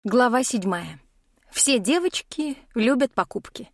Глава 7. Все девочки любят покупки.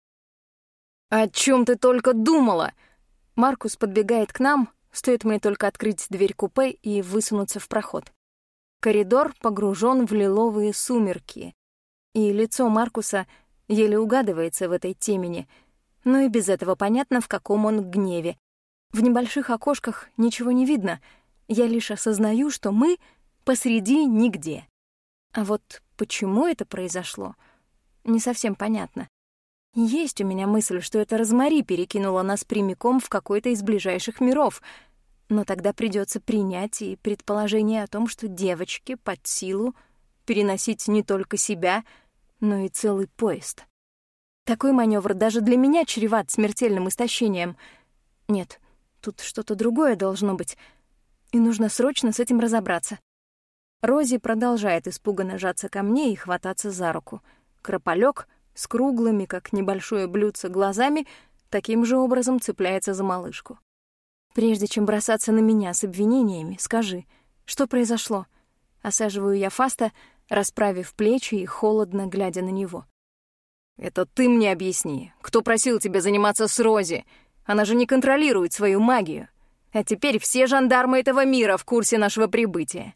«О чем ты только думала?» Маркус подбегает к нам, стоит мне только открыть дверь купе и высунуться в проход. Коридор погружен в лиловые сумерки, и лицо Маркуса еле угадывается в этой темени, но и без этого понятно, в каком он гневе. В небольших окошках ничего не видно, я лишь осознаю, что мы посреди нигде. А вот почему это произошло, не совсем понятно. Есть у меня мысль, что это Розмари перекинула нас прямиком в какой-то из ближайших миров, но тогда придется принять и предположение о том, что девочке под силу переносить не только себя, но и целый поезд. Такой маневр даже для меня чреват смертельным истощением. Нет, тут что-то другое должно быть, и нужно срочно с этим разобраться. Рози продолжает испуганно жаться ко мне и хвататься за руку. Крополёк с круглыми, как небольшое блюдце, глазами таким же образом цепляется за малышку. «Прежде чем бросаться на меня с обвинениями, скажи, что произошло?» Осаживаю я Фаста, расправив плечи и холодно глядя на него. «Это ты мне объясни. Кто просил тебя заниматься с Рози? Она же не контролирует свою магию. А теперь все жандармы этого мира в курсе нашего прибытия».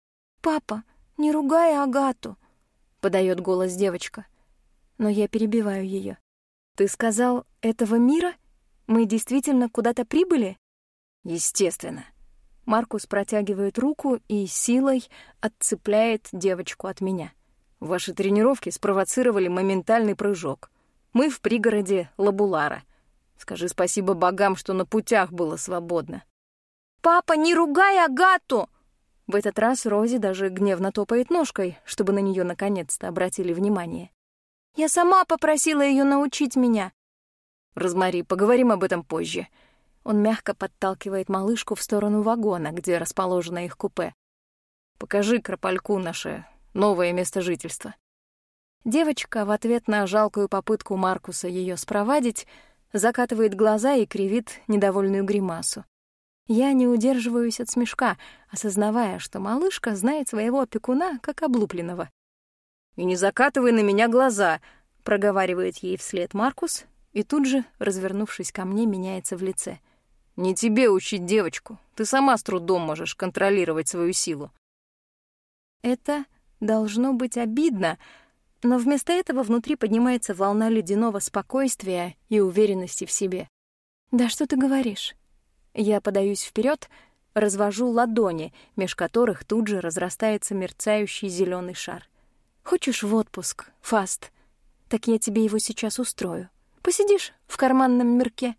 «Папа, не ругай Агату», — подает голос девочка. Но я перебиваю ее. «Ты сказал, этого мира? Мы действительно куда-то прибыли?» «Естественно». Маркус протягивает руку и силой отцепляет девочку от меня. «Ваши тренировки спровоцировали моментальный прыжок. Мы в пригороде Лабулара. Скажи спасибо богам, что на путях было свободно». «Папа, не ругай Агату!» В этот раз Рози даже гневно топает ножкой, чтобы на нее наконец-то обратили внимание. «Я сама попросила ее научить меня». «Розмари, поговорим об этом позже». Он мягко подталкивает малышку в сторону вагона, где расположено их купе. «Покажи Кропольку наше новое место жительства». Девочка в ответ на жалкую попытку Маркуса ее спровадить закатывает глаза и кривит недовольную гримасу. Я не удерживаюсь от смешка, осознавая, что малышка знает своего опекуна как облупленного. «И не закатывай на меня глаза», — проговаривает ей вслед Маркус, и тут же, развернувшись ко мне, меняется в лице. «Не тебе учить девочку. Ты сама с трудом можешь контролировать свою силу». Это должно быть обидно, но вместо этого внутри поднимается волна ледяного спокойствия и уверенности в себе. «Да что ты говоришь?» Я подаюсь вперед, развожу ладони, меж которых тут же разрастается мерцающий зеленый шар. «Хочешь в отпуск, Фаст? Так я тебе его сейчас устрою. Посидишь в карманном мирке?»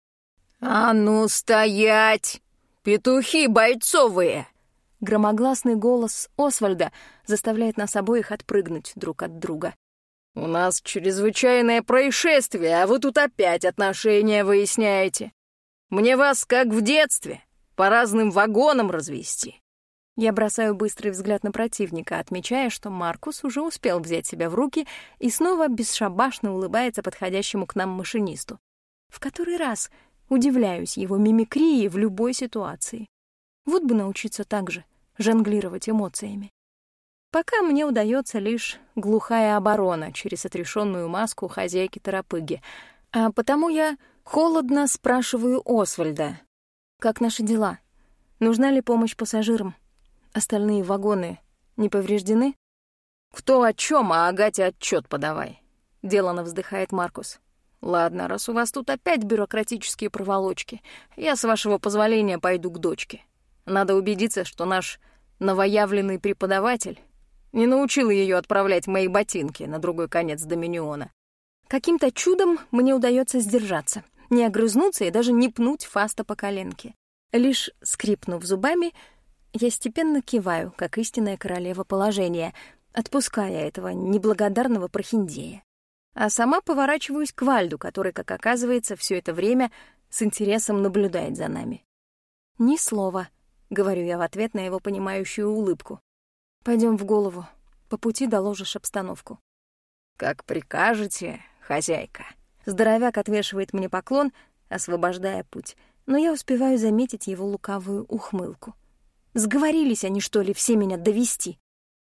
«А ну стоять! Петухи бойцовые!» Громогласный голос Освальда заставляет нас обоих отпрыгнуть друг от друга. «У нас чрезвычайное происшествие, а вы тут опять отношения выясняете. Мне вас, как в детстве, по разным вагонам развести». Я бросаю быстрый взгляд на противника, отмечая, что Маркус уже успел взять себя в руки и снова бесшабашно улыбается подходящему к нам машинисту. В который раз удивляюсь его мимикрии в любой ситуации. Вот бы научиться так же жонглировать эмоциями. Пока мне удается лишь глухая оборона через отрешенную маску хозяйки Торопыги, а потому я холодно спрашиваю Освальда, как наши дела, нужна ли помощь пассажирам, остальные вагоны не повреждены? «Кто о чем, а Агате отчет подавай», — делано вздыхает Маркус. «Ладно, раз у вас тут опять бюрократические проволочки, я, с вашего позволения, пойду к дочке. Надо убедиться, что наш новоявленный преподаватель не научил ее отправлять мои ботинки на другой конец Доминиона». Каким-то чудом мне удается сдержаться, не огрызнуться и даже не пнуть Фаста по коленке. Лишь скрипнув зубами, я степенно киваю, как истинная королева положения, отпуская этого неблагодарного прохиндея. А сама поворачиваюсь к Вальду, который, как оказывается, все это время с интересом наблюдает за нами. «Ни слова», — говорю я в ответ на его понимающую улыбку. «Пойдем в голову, по пути доложишь обстановку». «Как прикажете, хозяйка». Здоровяк отвешивает мне поклон, освобождая путь, но я успеваю заметить его лукавую ухмылку. Сговорились они, что ли, все меня довести?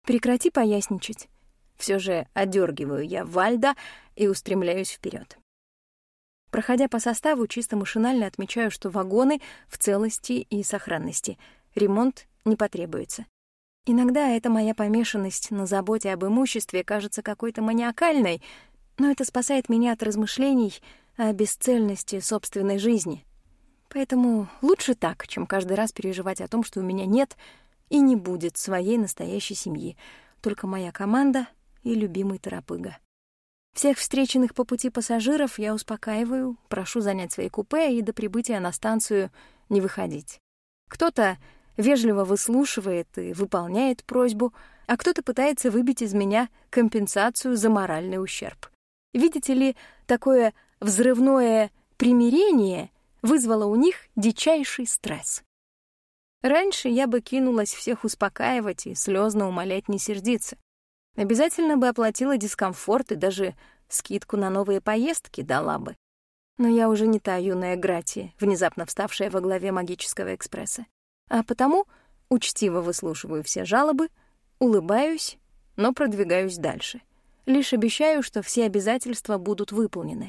Прекрати поясничать. Все же одергиваю я Вальда и устремляюсь вперед. Проходя по составу, чисто машинально отмечаю, что вагоны в целости и сохранности. Ремонт не потребуется. Иногда эта моя помешанность на заботе об имуществе кажется какой-то маниакальной, но это спасает меня от размышлений о бесцельности собственной жизни. Поэтому лучше так, чем каждый раз переживать о том, что у меня нет и не будет своей настоящей семьи, только моя команда и любимый торопыга. Всех встреченных по пути пассажиров я успокаиваю, прошу занять свои купе и до прибытия на станцию не выходить. Кто-то вежливо выслушивает и выполняет просьбу, а кто-то пытается выбить из меня компенсацию за моральный ущерб. Видите ли, такое взрывное примирение вызвало у них дичайший стресс. Раньше я бы кинулась всех успокаивать и слезно умолять не сердиться. Обязательно бы оплатила дискомфорт и даже скидку на новые поездки дала бы. Но я уже не та юная Гратия, внезапно вставшая во главе магического экспресса. А потому учтиво выслушиваю все жалобы, улыбаюсь, но продвигаюсь дальше. Лишь обещаю, что все обязательства будут выполнены.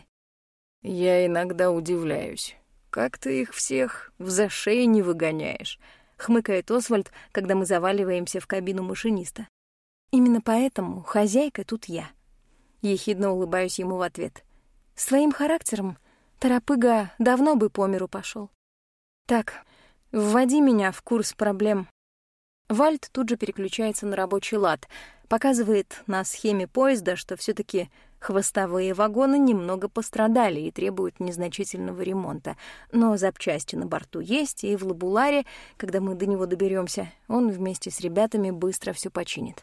«Я иногда удивляюсь, как ты их всех в зашей не выгоняешь», — хмыкает Освальд, когда мы заваливаемся в кабину машиниста. Именно поэтому хозяйка тут я. Ехидно улыбаюсь ему в ответ. С твоим характером торопыга давно бы по миру пошел. Так, вводи меня в курс проблем. Вальд тут же переключается на рабочий лад, показывает на схеме поезда, что все-таки хвостовые вагоны немного пострадали и требуют незначительного ремонта. Но запчасти на борту есть, и в Лабуларе, когда мы до него доберемся, он вместе с ребятами быстро все починит.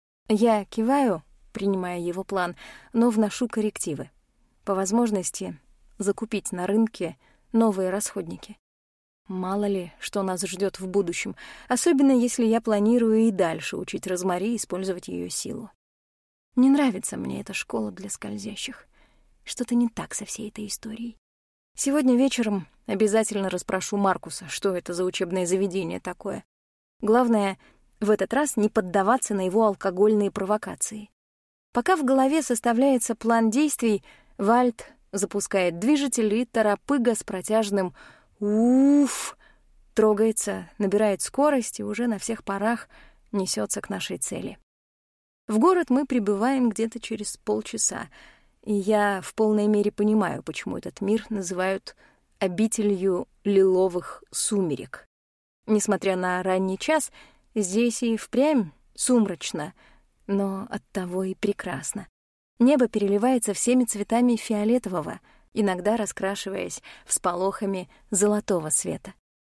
Я киваю, принимая его план, но вношу коррективы. По возможности закупить на рынке новые расходники. Мало ли, что нас ждет в будущем, особенно если я планирую и дальше учить Розмари использовать ее силу. Не нравится мне эта школа для скользящих. Что-то не так со всей этой историей. Сегодня вечером обязательно расспрошу Маркуса, что это за учебное заведение такое. Главное, в этот раз не поддаваться на его алкогольные провокации. Пока в голове составляется план действий, Вальд запускает движитель, и торопыга с протяжным «Уф!» трогается, набирает скорость и уже на всех парах несется к нашей цели. В город мы прибываем где-то через полчаса, и я в полной мере понимаю, почему этот мир называют обителью лиловых сумерек. Несмотря на ранний час, здесь и впрямь сумрачно, но оттого и прекрасно. Небо переливается всеми цветами фиолетового, иногда раскрашиваясь всполохами золотого света.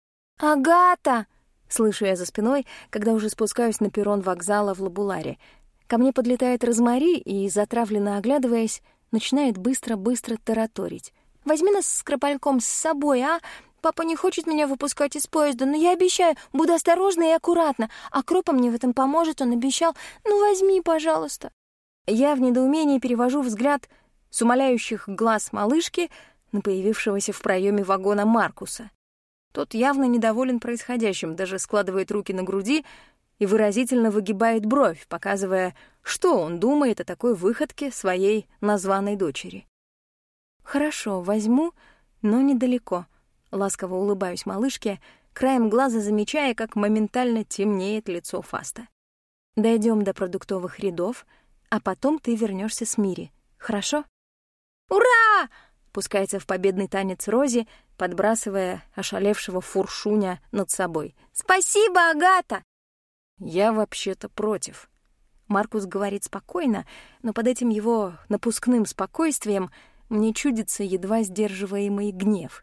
«Агата!» — слышу я за спиной, когда уже спускаюсь на перрон вокзала в Лабуларе. Ко мне подлетает Розмари и, затравленно оглядываясь, начинает быстро-быстро тараторить. «Возьми нас с Кропальком с собой, а? Папа не хочет меня выпускать из поезда, но я обещаю, буду осторожна и аккуратна. А Кропа мне в этом поможет, он обещал. Ну, возьми, пожалуйста». Я в недоумении перевожу взгляд с умоляющих глаз малышки на появившегося в проеме вагона Маркуса. Тот явно недоволен происходящим, даже складывает руки на груди и выразительно выгибает бровь, показывая, что он думает о такой выходке своей названной дочери. «Хорошо, возьму, но недалеко», — ласково улыбаюсь малышке, краем глаза замечая, как моментально темнеет лицо Фаста. «Дойдем до продуктовых рядов, а потом ты вернешься с Мири. Хорошо?» «Ура!» — пускается в победный танец Рози, подбрасывая ошалевшего фуршуня над собой. «Спасибо, Агата!» «Я вообще-то против». Маркус говорит спокойно, но под этим его напускным спокойствием мне чудится едва сдерживаемый гнев.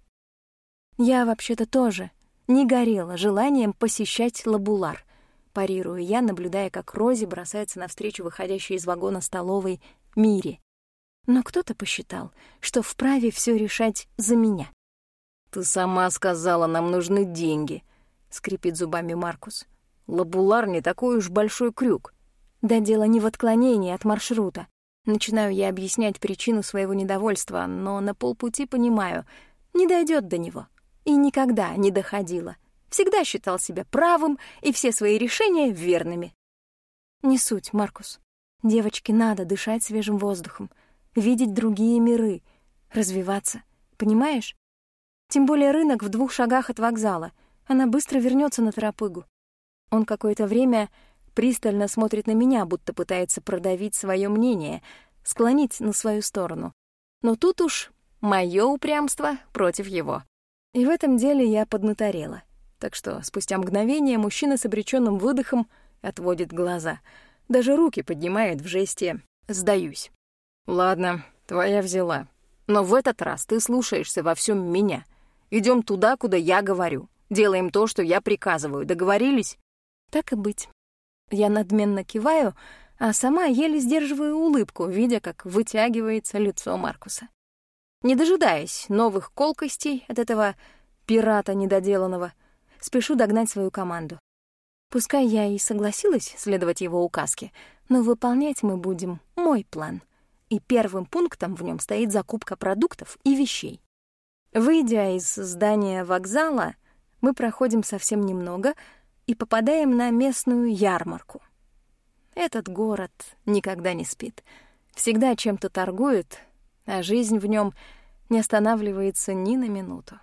Я вообще-то тоже не горела желанием посещать Лабулар. Парирую я, наблюдая, как Рози бросается навстречу выходящей из вагона столовой Мире. Но кто-то посчитал, что вправе все решать за меня. «Ты сама сказала, нам нужны деньги», — скрипит зубами Маркус. «Лабулар не такой уж большой крюк». Да дело не в отклонении от маршрута. Начинаю я объяснять причину своего недовольства, но на полпути понимаю, не дойдет до него. И никогда не доходило. Всегда считал себя правым и все свои решения верными. Не суть, Маркус. Девочке надо дышать свежим воздухом, видеть другие миры, развиваться. Понимаешь? Тем более рынок в 2 шагах от вокзала. Она быстро вернется на Торопыгу. Он какое-то время пристально смотрит на меня, будто пытается продавить свое мнение, склонить на свою сторону. Но тут уж моё упрямство против его. И в этом деле я поднаторела. Так что спустя мгновение мужчина с обречённым выдохом отводит глаза. Даже руки поднимает в жесте «сдаюсь». «Ладно, твоя взяла. Но в этот раз ты слушаешься во всём меня. Идём туда, куда я говорю. Делаем то, что я приказываю. Договорились?» «Так и быть». Я надменно киваю, а сама еле сдерживаю улыбку, видя, как вытягивается лицо Маркуса. Не дожидаясь новых колкостей от этого пирата недоделанного, спешу догнать свою команду. Пускай я и согласилась следовать его указке, но выполнять мы будем мой план. И первым пунктом в нем стоит закупка продуктов и вещей. Выйдя из здания вокзала, мы проходим совсем немного и попадаем на местную ярмарку. Этот город никогда не спит, всегда чем-то торгует, а жизнь в нем не останавливается ни на минуту.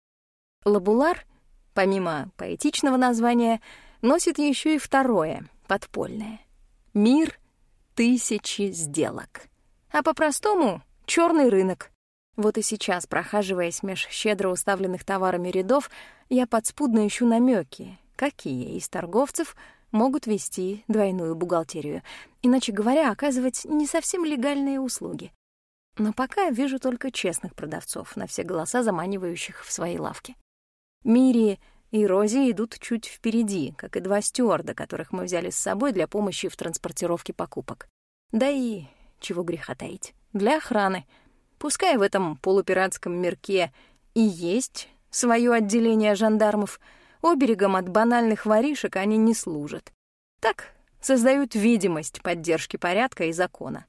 Лабулар, помимо поэтичного названия, носит еще и второе, подпольное. Мир 1000 сделок. А по-простому — черный рынок. Вот и сейчас, прохаживаясь меж щедро уставленных товарами рядов, я подспудно ищу намеки, какие из торговцев могут вести двойную бухгалтерию, иначе говоря, оказывать не совсем легальные услуги. Но пока вижу только честных продавцов, на все голоса заманивающих в свои лавки. Мири и Рози идут чуть впереди, как и 2 стюарда, которых мы взяли с собой для помощи в транспортировке покупок. Да и, чего греха таить, для охраны. Пускай в этом полупиратском мирке и есть свое отделение жандармов, оберегом от банальных воришек они не служат. Так создают видимость поддержки порядка и закона.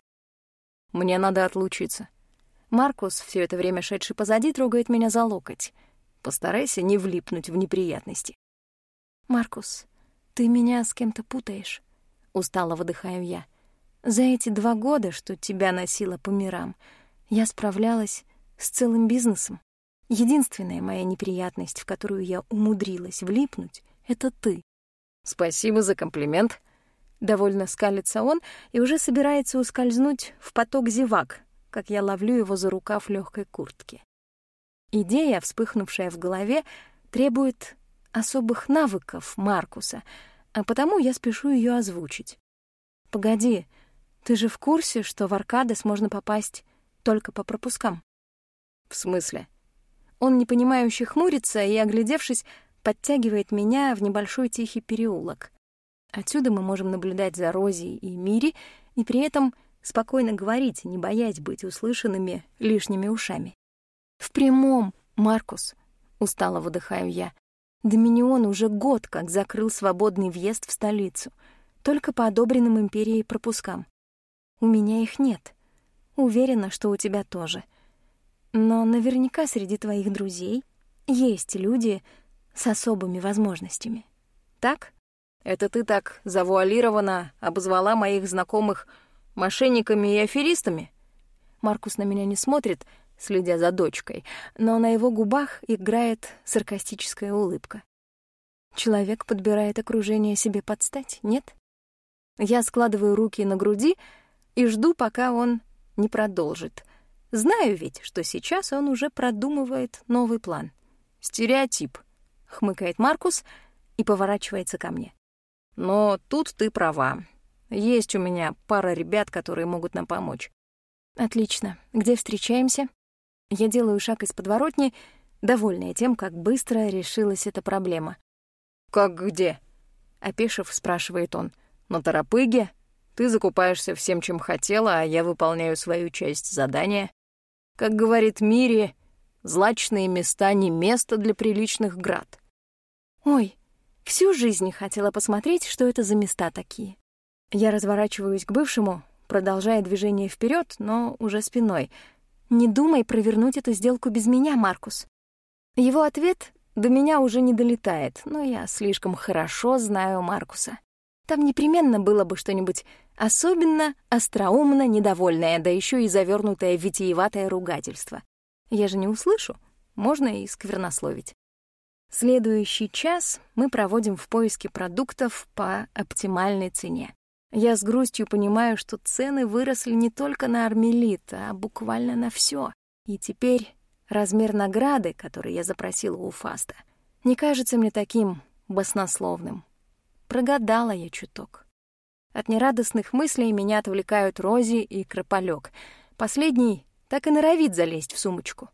Мне надо отлучиться. Маркус, все это время шедший позади, трогает меня за локоть. Постарайся не влипнуть в неприятности. «Маркус, ты меня с кем-то путаешь», — устало выдыхаю я. «За эти 2 года, что тебя носила по мирам, я справлялась с целым бизнесом. Единственная моя неприятность, в которую я умудрилась влипнуть, — это ты». «Спасибо за комплимент». Довольно скалится он и уже собирается ускользнуть в поток зевак, как я ловлю его за рукав легкой куртки. Идея, вспыхнувшая в голове, требует особых навыков Маркуса, а потому я спешу ее озвучить. «Погоди, ты же в курсе, что в Аркадес можно попасть только по пропускам?» «В смысле?» Он непонимающе хмурится и, оглядевшись, подтягивает меня в небольшой тихий переулок. Отсюда мы можем наблюдать за Рози и Мири и при этом спокойно говорить, не боясь быть услышанными лишними ушами. «В прямом, Маркус», — устало выдыхаю я. «Доминион уже год как закрыл свободный въезд в столицу, только по одобренным империей пропускам. У меня их нет. Уверена, что у тебя тоже. Но наверняка среди твоих друзей есть люди с особыми возможностями. Так?» «Это ты так завуалированно обозвала моих знакомых мошенниками и аферистами?» Маркус на меня не смотрит, следя за дочкой, но на его губах играет саркастическая улыбка. Человек подбирает окружение себе под стать, нет? Я складываю руки на груди и жду, пока он не продолжит. Знаю ведь, что сейчас он уже продумывает новый план. «Стереотип», — хмыкает Маркус и поворачивается ко мне. «Но тут ты права. Есть у меня пара ребят, которые могут нам помочь». «Отлично. Где встречаемся?» Я делаю шаг из подворотни, довольная тем, как быстро решилась эта проблема. «Как где?» — опешив, спрашивает он. «На Торопыге? Ты закупаешься всем, чем хотела, а я выполняю свою часть задания. Как говорит Мири, злачные места не место для приличных град». «Ой, всю жизнь хотела посмотреть, что это за места такие». Я разворачиваюсь к бывшему, продолжая движение вперед, но уже спиной. «Не думай провернуть эту сделку без меня, Маркус». Его ответ до меня уже не долетает, но я слишком хорошо знаю Маркуса. Там непременно было бы что-нибудь особенно остроумно недовольное, да еще и завернутое в витиеватое ругательство. Я же не услышу, можно и сквернословить. Следующий час мы проводим в поиске продуктов по оптимальной цене. Я с грустью понимаю, что цены выросли не только на армелит, а буквально на все. И теперь размер награды, который я запросила у Фаста, не кажется мне таким баснословным. Прогадала я чуток. От нерадостных мыслей меня отвлекают Рози и Крополёк. Последний так и норовит залезть в сумочку.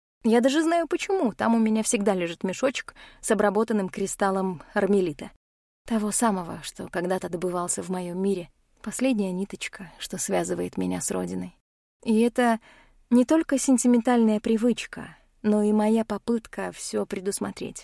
Я даже знаю почему. Там у меня всегда лежит мешочек с обработанным кристаллом армелита. Того самого, что когда-то добывался в моем мире. Последняя ниточка, что связывает меня с родиной. И это не только сентиментальная привычка, но и моя попытка все предусмотреть.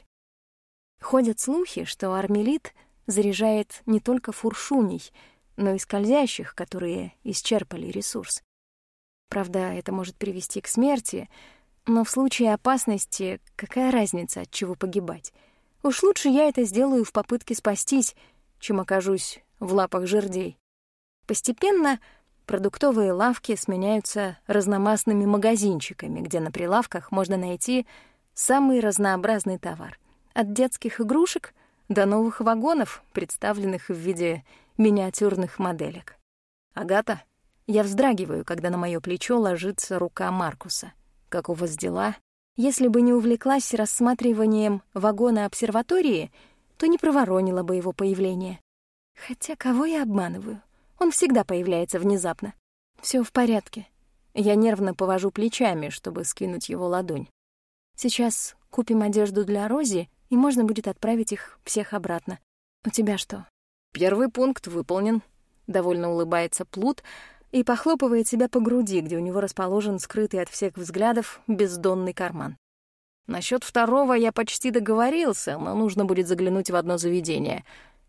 Ходят слухи, что армелит заряжает не только фуршуней, но и скользящих, которые исчерпали ресурс. Правда, это может привести к смерти, но в случае опасности какая разница, от чего погибать? Уж лучше я это сделаю в попытке спастись, чем окажусь в лапах жердей. Постепенно продуктовые лавки сменяются разномастными магазинчиками, где на прилавках можно найти самый разнообразный товар. От детских игрушек до новых вагонов, представленных в виде миниатюрных моделек. «Агата?» Я вздрагиваю, когда на моё плечо ложится рука Маркуса. «Как у вас дела?» Если бы не увлеклась рассматриванием вагона обсерватории, то не проворонила бы его появление. Хотя кого я обманываю? Он всегда появляется внезапно. Всё в порядке. Я нервно повожу плечами, чтобы скинуть его ладонь. Сейчас купим одежду для Рози, и можно будет отправить их всех обратно. У тебя что? Первый пункт выполнен. Довольно улыбается Плут и похлопывает себя по груди, где у него расположен скрытый от всех взглядов бездонный карман. Насчёт второго я почти договорился, но нужно будет заглянуть в одно заведение.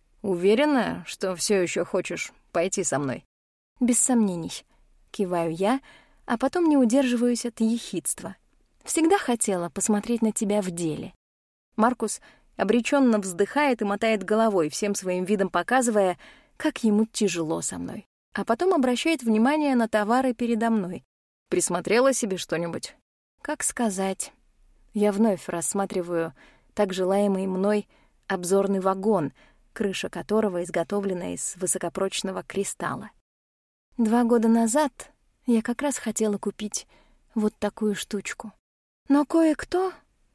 Уверена, что всё ещё хочешь пойти со мной? Без сомнений. Киваю я, а потом не удерживаюсь от ехидства. Всегда хотела посмотреть на тебя в деле. Маркус обречённо вздыхает и мотает головой, всем своим видом показывая, как ему тяжело со мной. А потом обращает внимание на товары передо мной. Присмотрела себе что-нибудь? Как сказать? Я вновь рассматриваю так желаемый мной обзорный вагон, крыша которого изготовлена из высокопрочного кристалла. 2 года назад я как раз хотела купить вот такую штучку. Но кое-кто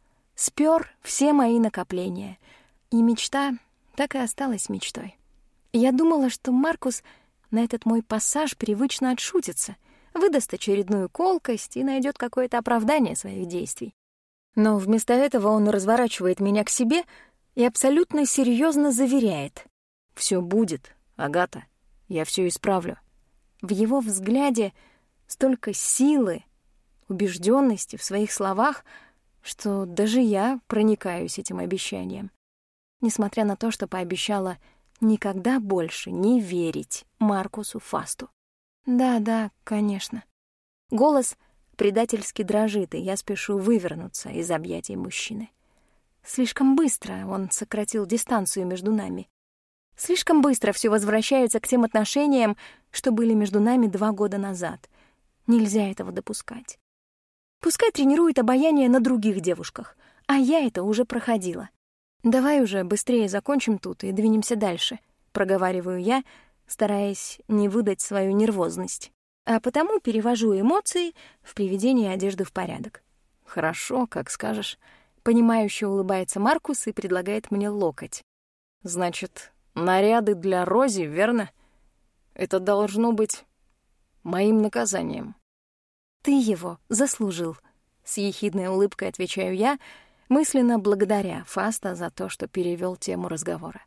спёр все мои накопления, и мечта так и осталась мечтой. Я думала, что Маркус на этот мой пассаж привычно отшутится, выдаст очередную колкость и найдет какое-то оправдание своих действий. Но вместо этого он разворачивает меня к себе и абсолютно серьезно заверяет: «Всё будет, Агата, я всё исправлю». В его взгляде столько силы, убежденности в своих словах, что даже я проникаюсь этим обещанием. Несмотря на то, что пообещала никогда больше не верить Маркусу Фасту. Да, конечно. Голос предательски дрожит, и я спешу вывернуться из объятий мужчины. Слишком быстро он сократил дистанцию между нами. Слишком быстро всё возвращается к тем отношениям, что были между нами 2 года назад. Нельзя этого допускать. Пускай тренирует обаяние на других девушках, а я это уже проходила. «Давай уже быстрее закончим тут и двинемся дальше», — проговариваю я, стараясь не выдать свою нервозность. А потому перевожу эмоции в приведение одежды в порядок. «Хорошо, как скажешь». Понимающе улыбается Маркус и предлагает мне локоть. «Значит, наряды для Рози, верно? Это должно быть моим наказанием». «Ты его заслужил», — с ехидной улыбкой отвечаю я, мысленно благодаря Фаста за то, что перевёл тему разговора.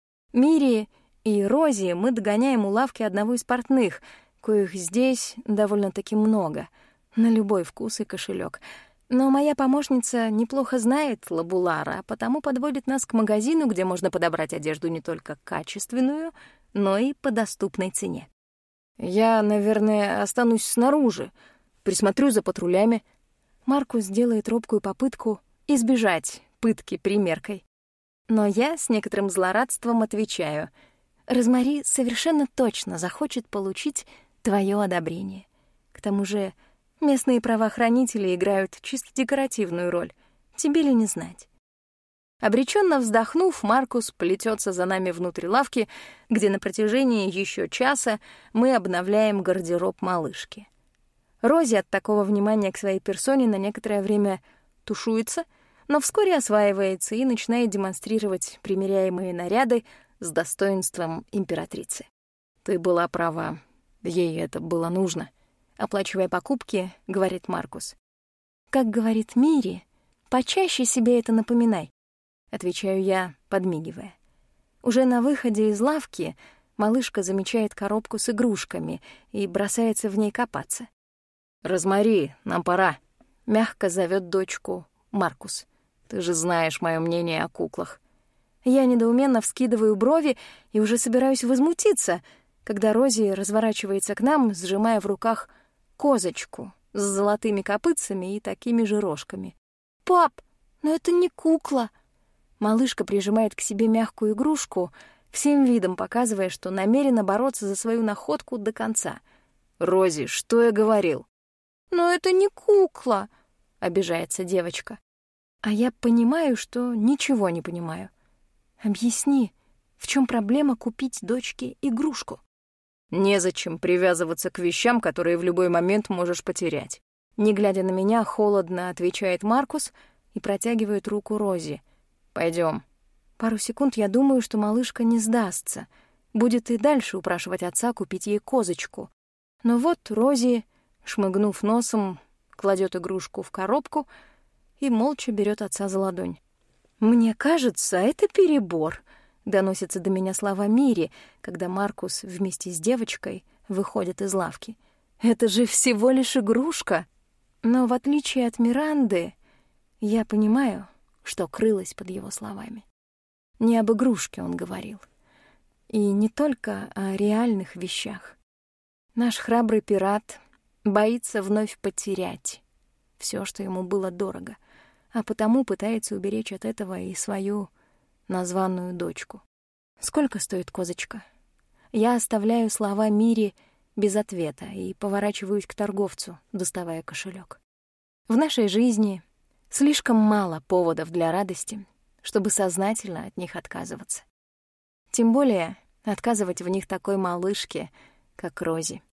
Мири и Рози мы догоняем у лавки одного из портных, коих здесь довольно-таки много, на любой вкус и кошелёк. Но моя помощница неплохо знает Лабулара, а потому подводит нас к магазину, где можно подобрать одежду не только качественную, но и по доступной цене. «Я, наверное, останусь снаружи, присмотрю за патрулями». Маркус делает робкую попытку избежать пытки примеркой. Но я с некоторым злорадством отвечаю: Розмари совершенно точно захочет получить твое одобрение. К тому же местные правоохранители играют чисто декоративную роль. Тебе ли не знать? Обреченно вздохнув, Маркус плетется за нами внутрь лавки, где на протяжении еще часа мы обновляем гардероб малышки. Рози от такого внимания к своей персоне на некоторое время тушуется, но вскоре осваивается и начинает демонстрировать примеряемые наряды с достоинством императрицы. «Ты была права. Ей это было нужно», — оплачивая покупки, говорит Маркус. «Как говорит Мири, почаще себе это напоминай», — отвечаю я, подмигивая. Уже на выходе из лавки малышка замечает коробку с игрушками и бросается в ней копаться. «Розмари, нам пора», — мягко зовет дочку Маркус. «Ты же знаешь моё мнение о куклах». Я недоуменно вскидываю брови и уже собираюсь возмутиться, когда Рози разворачивается к нам, сжимая в руках козочку с золотыми копытцами и такими же рожками. «Пап, но это не кукла!» Малышка прижимает к себе мягкую игрушку, всем видом показывая, что намерена бороться за свою находку до конца. «Рози, что я говорил?» «Но это не кукла!» — обижается девочка. А я понимаю, что ничего не понимаю. Объясни, в чем проблема купить дочке игрушку? Незачем привязываться к вещам, которые в любой момент можешь потерять. Не глядя на меня, холодно отвечает Маркус и протягивает руку Рози. Пойдем. Пару секунд я думаю, что малышка не сдастся, будет и дальше упрашивать отца купить ей козочку. Но вот Рози, шмыгнув носом, кладет игрушку в коробку и молча берет отца за ладонь. «Мне кажется, это перебор», — доносятся до меня слова Мири, когда Маркус вместе с девочкой выходит из лавки. «Это же всего лишь игрушка!» Но в отличие от Миранды, я понимаю, что крылось под его словами. Не об игрушке он говорил. И не только о реальных вещах. Наш храбрый пират боится вновь потерять все, что ему было дорого, а потому пытается уберечь от этого и свою названную дочку. «Сколько стоит козочка?» Я оставляю слова Мири без ответа и поворачиваюсь к торговцу, доставая кошелек. В нашей жизни слишком мало поводов для радости, чтобы сознательно от них отказываться. Тем более отказывать в них такой малышке, как Рози.